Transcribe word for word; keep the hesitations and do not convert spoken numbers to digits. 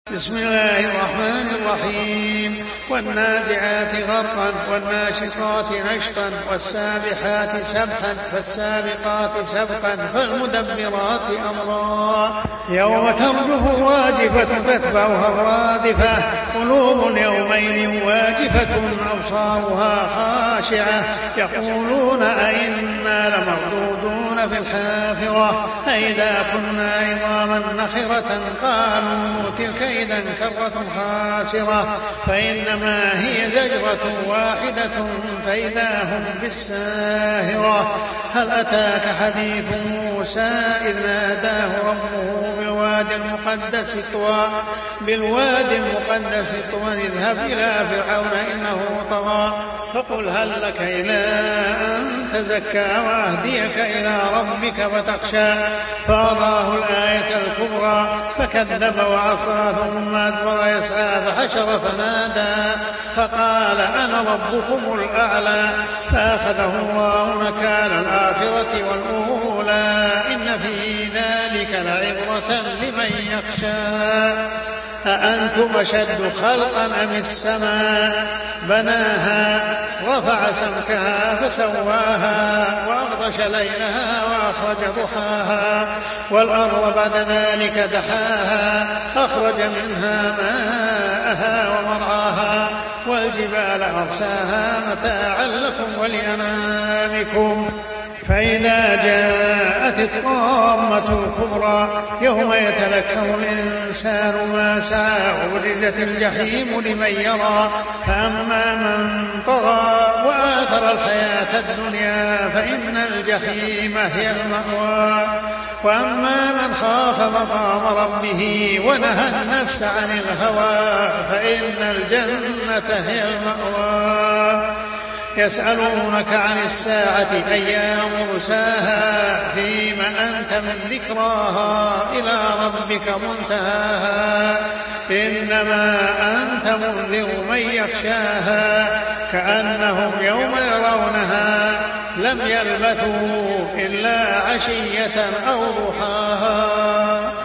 بسم الله الرحمن الرحيم والنازعات غرقا والناشطات نشطا والسابحات سبحا فالسابقات سبقا فالمدبرات أمرا يوم ترجف واجفة تتبعها الرادفة قلوب يومئذ واجفة أبصارها خاشعة يقولون أئنا لمردودون في الحافرة أئذا كنا عظاما نخرة قالوا تلك إذا كرة خاسرة فإنما هي زجرة واحدة فإذا هم بالساهرة هل أتاك حديث موسى إذ ناداه ربه بالواد المقدس طوى بالواد المقدس طوى اذهب إلى فرعون إنه طغى فقل هل لك إلى أن تزكى وأهديك إلى ربك فتخشى فأراه الآية الكبرى فكذب وعصى ثم أدبر يسعى فحشر فنادى فقال أنا ربكم الأعلى فأخذه الله نكال الآخرة والأولى إن في ذلك لعبرة لمن يخشى أأنتم أشد خلقا أم السماء بناها رفع سمكها فسواها وأغطش ليلها وأخرج ضحاها والأرض بعد ذلك دحاها أخرج منها ماءها ومرعاها والجبال أرساها متاعا لكم ولأنعامكم فإذا جاءت الطامة الكبرى يوم يتذكر الإنسان ما سعى وبرزت الجحيم لمن يرى فأما من طغى وآثر الحياة الدنيا فإن الجحيم هي المأوى وأما من خاف مقام ربه ونهى النفس عن الهوى فإن الجنة هي المأوى يسألونك عن الساعة أيان مرساها فيما أنت من ذكراها إلى ربك منتهاها إنما أنت منذر من يخشاها كأنهم يوم يرونها لم يلبثوا إلا عشية أو ضحاها.